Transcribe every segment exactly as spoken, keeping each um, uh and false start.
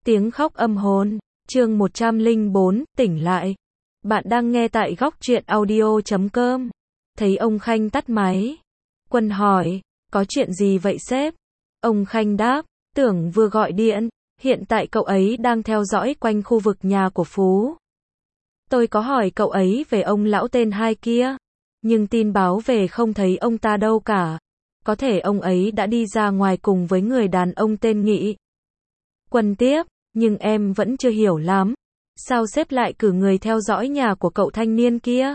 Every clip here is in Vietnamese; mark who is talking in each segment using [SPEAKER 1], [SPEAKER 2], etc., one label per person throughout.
[SPEAKER 1] Tiếng khóc âm hồn, chương một trăm lẻ bốn, tỉnh lại. Bạn đang nghe tại góc truyện audio chấm com. Thấy ông Khanh tắt máy. Quân hỏi, có chuyện gì vậy sếp? Ông Khanh đáp, tưởng vừa gọi điện, hiện tại cậu ấy đang theo dõi quanh khu vực nhà của Phú. Tôi có hỏi cậu ấy về ông lão tên hai kia, nhưng tin báo về không thấy ông ta đâu cả. Có thể ông ấy đã đi ra ngoài cùng với người đàn ông tên Nghị. Quân tiếp, nhưng em vẫn chưa hiểu lắm. Sao sếp lại cử người theo dõi nhà của cậu thanh niên kia?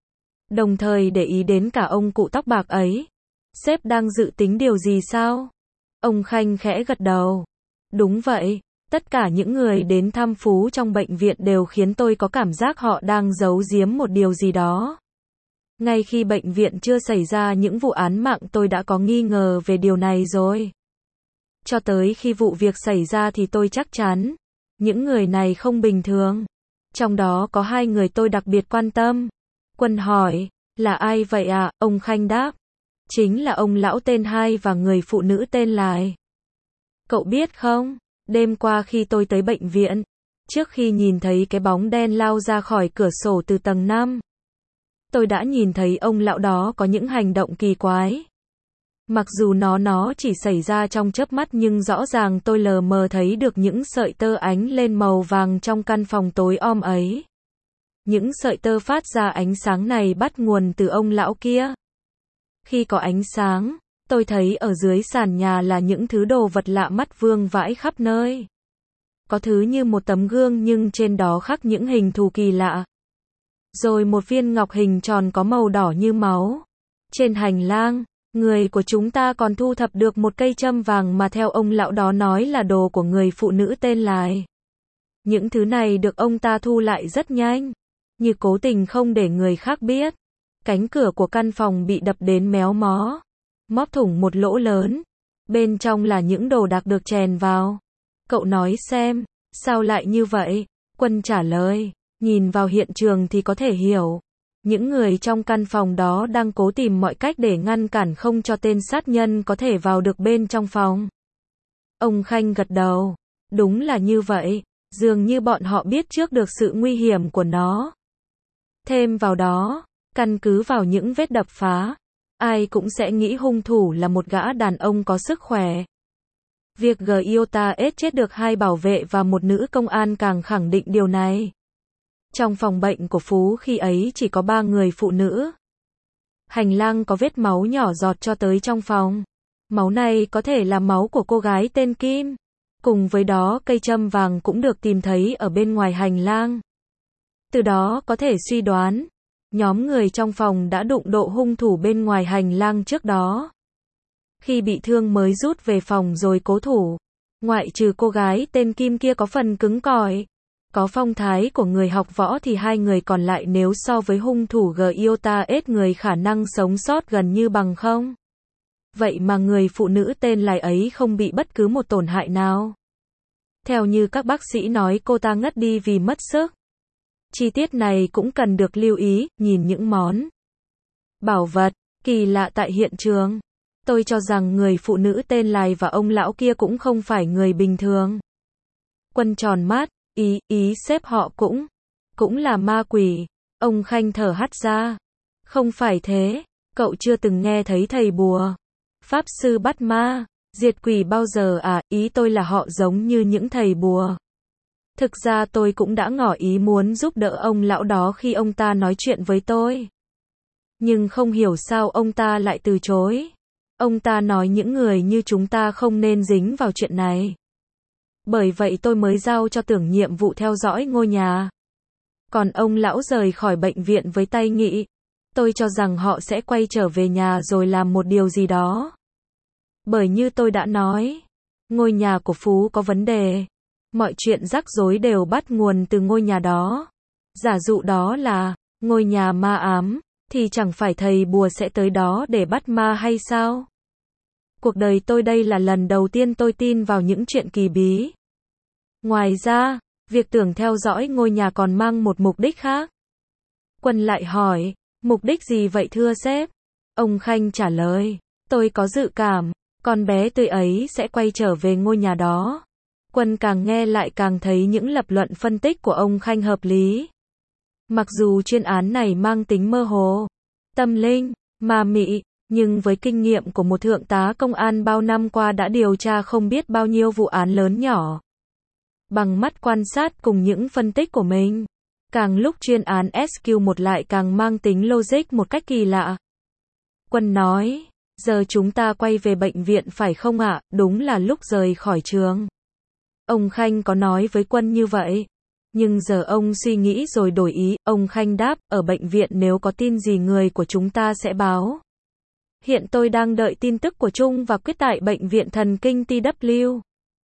[SPEAKER 1] Đồng thời để ý đến cả ông cụ tóc bạc ấy. Sếp đang dự tính điều gì sao? Ông Khanh khẽ gật đầu. Đúng vậy, tất cả những người đến thăm Phú trong bệnh viện đều khiến tôi có cảm giác họ đang giấu giếm một điều gì đó. Ngay khi bệnh viện chưa xảy ra những vụ án mạng tôi đã có nghi ngờ về điều này rồi. Cho tới khi vụ việc xảy ra thì tôi chắc chắn, những người này không bình thường. Trong đó có hai người tôi đặc biệt quan tâm. Quân hỏi, là ai vậy ạ? Ông Khanh đáp, chính là ông lão tên Hai và người phụ nữ tên Lai. Cậu biết không, đêm qua khi tôi tới bệnh viện, trước khi nhìn thấy cái bóng đen lao ra khỏi cửa sổ từ tầng năm, tôi đã nhìn thấy ông lão đó có những hành động kỳ quái. Mặc dù nó nó chỉ xảy ra trong chớp mắt nhưng rõ ràng tôi lờ mờ thấy được những sợi tơ ánh lên màu vàng trong căn phòng tối om ấy. Những sợi tơ phát ra ánh sáng này bắt nguồn từ ông lão kia. Khi có ánh sáng, tôi thấy ở dưới sàn nhà là những thứ đồ vật lạ mắt vương vãi khắp nơi. Có thứ như một tấm gương nhưng trên đó khắc những hình thù kỳ lạ. Rồi một viên ngọc hình tròn có màu đỏ như máu. Trên hành lang, người của chúng ta còn thu thập được một cây châm vàng mà theo ông lão đó nói là đồ của người phụ nữ tên Lai. Những thứ này được ông ta thu lại rất nhanh, như cố tình không để người khác biết. Cánh cửa của căn phòng bị đập đến méo mó, móp thủng một lỗ lớn. Bên trong là những đồ đạc được chèn vào. Cậu nói xem, sao lại như vậy? Quân trả lời, nhìn vào hiện trường thì có thể hiểu. Những người trong căn phòng đó đang cố tìm mọi cách để ngăn cản không cho tên sát nhân có thể vào được bên trong phòng. Ông Khanh gật đầu. Đúng là như vậy, dường như bọn họ biết trước được sự nguy hiểm của nó. Thêm vào đó, căn cứ vào những vết đập phá, ai cũng sẽ nghĩ hung thủ là một gã đàn ông có sức khỏe. Việc Giota S chết được hai bảo vệ và một nữ công an càng khẳng định điều này. Trong phòng bệnh của Phú khi ấy chỉ có ba người phụ nữ. Hành lang có vết máu nhỏ giọt cho tới trong phòng. Máu này có thể là máu của cô gái tên Kim. Cùng với đó cây châm vàng cũng được tìm thấy ở bên ngoài hành lang. Từ đó có thể suy đoán, nhóm người trong phòng đã đụng độ hung thủ bên ngoài hành lang trước đó. Khi bị thương mới rút về phòng rồi cố thủ. Ngoại trừ cô gái tên Kim kia có phần cứng cỏi, có phong thái của người học võ thì hai người còn lại nếu so với hung thủ Giota S người khả năng sống sót gần như bằng không. Vậy mà người phụ nữ tên Lai ấy không bị bất cứ một tổn hại nào. Theo như các bác sĩ nói cô ta ngất đi vì mất sức. Chi tiết này cũng cần được lưu ý, nhìn những món bảo vật kỳ lạ tại hiện trường. Tôi cho rằng người phụ nữ tên Lai và ông lão kia cũng không phải người bình thường. Quân tròn mắt, ý, ý sếp họ cũng, cũng là ma quỷ. Ông Khanh thở hắt ra. Không phải thế, cậu chưa từng nghe thấy thầy bùa, pháp sư bắt ma, diệt quỷ bao giờ à? Ý tôi là họ giống như những thầy bùa. Thực ra tôi cũng đã ngỏ ý muốn giúp đỡ ông lão đó khi ông ta nói chuyện với tôi. Nhưng không hiểu sao ông ta lại từ chối. Ông ta nói những người như chúng ta không nên dính vào chuyện này. Bởi vậy tôi mới giao cho Tưởng nhiệm vụ theo dõi ngôi nhà. Còn ông lão rời khỏi bệnh viện với tay Nghị. Tôi cho rằng họ sẽ quay trở về nhà rồi làm một điều gì đó. Bởi như tôi đã nói, ngôi nhà của Phú có vấn đề. Mọi chuyện rắc rối đều bắt nguồn từ ngôi nhà đó. Giả dụ đó là ngôi nhà ma ám, thì chẳng phải thầy bùa sẽ tới đó để bắt ma hay sao? Cuộc đời tôi đây là lần đầu tiên tôi tin vào những chuyện kỳ bí. Ngoài ra, việc Tưởng theo dõi ngôi nhà còn mang một mục đích khác. Quân lại hỏi, mục đích gì vậy thưa sếp? Ông Khanh trả lời, tôi có dự cảm, con bé tươi ấy sẽ quay trở về ngôi nhà đó. Quân càng nghe lại càng thấy những lập luận phân tích của ông Khanh hợp lý. Mặc dù chuyên án này mang tính mơ hồ, tâm linh, ma mị, nhưng với kinh nghiệm của một thượng tá công an bao năm qua đã điều tra không biết bao nhiêu vụ án lớn nhỏ. Bằng mắt quan sát cùng những phân tích của mình, càng lúc chuyên án ét quy một lại càng mang tính logic một cách kỳ lạ. Quân nói, giờ chúng ta quay về bệnh viện phải không ạ? Đúng là lúc rời khỏi trường. Ông Khanh có nói với Quân như vậy. Nhưng giờ ông suy nghĩ rồi đổi ý, ông Khanh đáp, ở bệnh viện nếu có tin gì người của chúng ta sẽ báo. Hiện tôi đang đợi tin tức của Trung và Quyết tại bệnh viện thần kinh tê vê.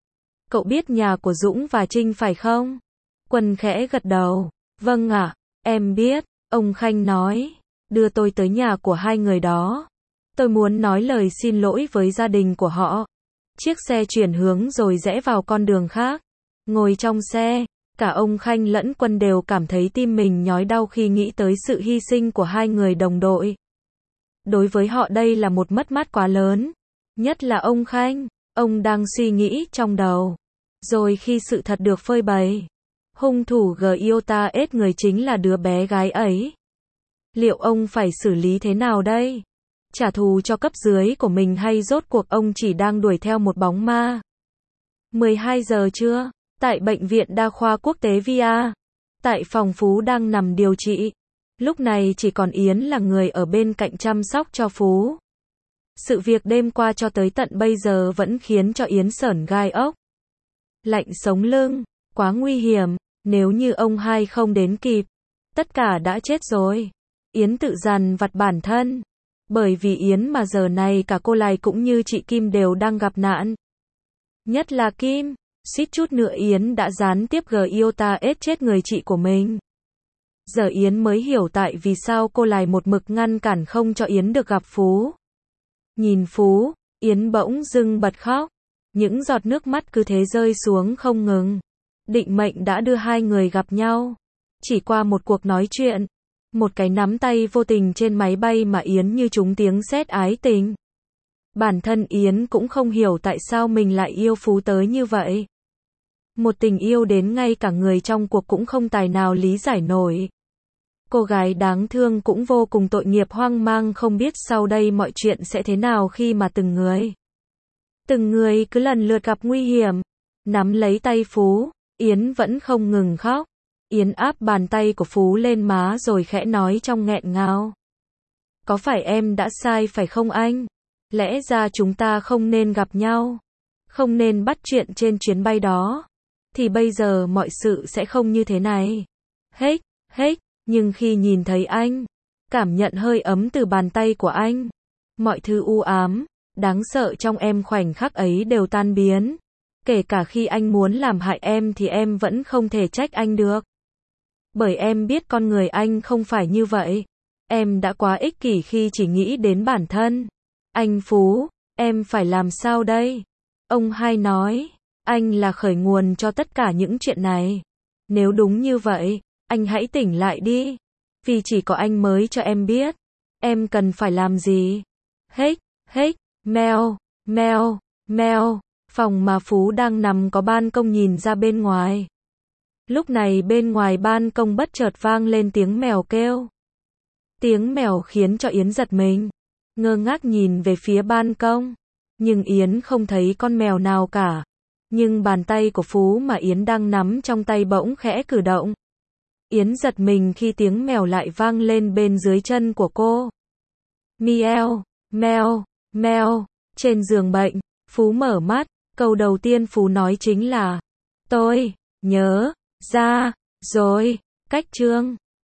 [SPEAKER 1] Cậu biết nhà của Dũng và Trinh phải không? Quân khẽ gật đầu. Vâng ạ, em biết, ông Khanh nói. Đưa tôi tới nhà của hai người đó. Tôi muốn nói lời xin lỗi với gia đình của họ. Chiếc xe chuyển hướng rồi rẽ vào con đường khác. Ngồi trong xe, cả ông Khanh lẫn Quân đều cảm thấy tim mình nhói đau khi nghĩ tới sự hy sinh của hai người đồng đội. Đối với họ đây là một mất mát quá lớn. Nhất là ông Khanh, ông đang suy nghĩ trong đầu. Rồi khi sự thật được phơi bày, hung thủ Giota ết người chính là đứa bé gái ấy. Liệu ông phải xử lý thế nào đây? Trả thù cho cấp dưới của mình hay rốt cuộc ông chỉ đang đuổi theo một bóng ma? mười hai giờ trưa, tại Bệnh viện Đa khoa Quốc tế Via, tại phòng Phú đang nằm điều trị. Lúc này chỉ còn Yến là người ở bên cạnh chăm sóc cho Phú. Sự việc đêm qua cho tới tận bây giờ vẫn khiến cho Yến sởn gai ốc. Lạnh sống lưng, quá nguy hiểm, nếu như ông hai không đến kịp, tất cả đã chết rồi. Yến tự dằn vặt bản thân. Bởi vì Yến mà giờ này cả cô Lài cũng như chị Kim đều đang gặp nạn. Nhất là Kim, suýt chút nữa Yến đã gián tiếp Giota ết chết người chị của mình. Giờ Yến mới hiểu tại vì sao cô Lài một mực ngăn cản không cho Yến được gặp Phú. Nhìn Phú, Yến bỗng dưng bật khóc. Những giọt nước mắt cứ thế rơi xuống không ngừng. Định mệnh đã đưa hai người gặp nhau. Chỉ qua một cuộc nói chuyện, một cái nắm tay vô tình trên máy bay mà Yến như trúng tiếng sét ái tình. Bản thân Yến cũng không hiểu tại sao mình lại yêu Phú tới như vậy. Một tình yêu đến ngay cả người trong cuộc cũng không tài nào lý giải nổi. Cô gái đáng thương cũng vô cùng tội nghiệp hoang mang không biết sau đây mọi chuyện sẽ thế nào khi mà từng người. Từng người cứ lần lượt gặp nguy hiểm. Nắm lấy tay Phú, Yến vẫn không ngừng khóc. Yến áp bàn tay của Phú lên má rồi khẽ nói trong nghẹn ngào. Có phải em đã sai phải không anh? Lẽ ra chúng ta không nên gặp nhau. Không nên bắt chuyện trên chuyến bay đó. Thì bây giờ mọi sự sẽ không như thế này. Hết, hết, nhưng khi nhìn thấy anh, cảm nhận hơi ấm từ bàn tay của anh, mọi thứ u ám, đáng sợ trong em khoảnh khắc ấy đều tan biến. Kể cả khi anh muốn làm hại em thì em vẫn không thể trách anh được. Bởi em biết con người anh không phải như vậy. Em đã quá ích kỷ khi chỉ nghĩ đến bản thân. Anh Phú, em phải làm sao đây? Ông hai nói, anh là khởi nguồn cho tất cả những chuyện này. Nếu đúng như vậy, anh hãy tỉnh lại đi. Vì chỉ có anh mới cho em biết. Em cần phải làm gì? Hết, hết, mèo, mèo, mèo. Phòng mà Phú đang nằm có ban công nhìn ra bên ngoài. Lúc này bên ngoài ban công bất chợt vang lên tiếng mèo kêu. Tiếng mèo khiến cho Yến giật mình. Ngơ ngác nhìn về phía ban công. Nhưng Yến không thấy con mèo nào cả. Nhưng bàn tay của Phú mà Yến đang nắm trong tay bỗng khẽ cử động. Yến giật mình khi tiếng mèo lại vang lên bên dưới chân của cô. Mieo, meo, meo. Trên giường bệnh, Phú mở mắt. Câu đầu tiên Phú nói chính là tôi nhớ ra rồi. Cách chương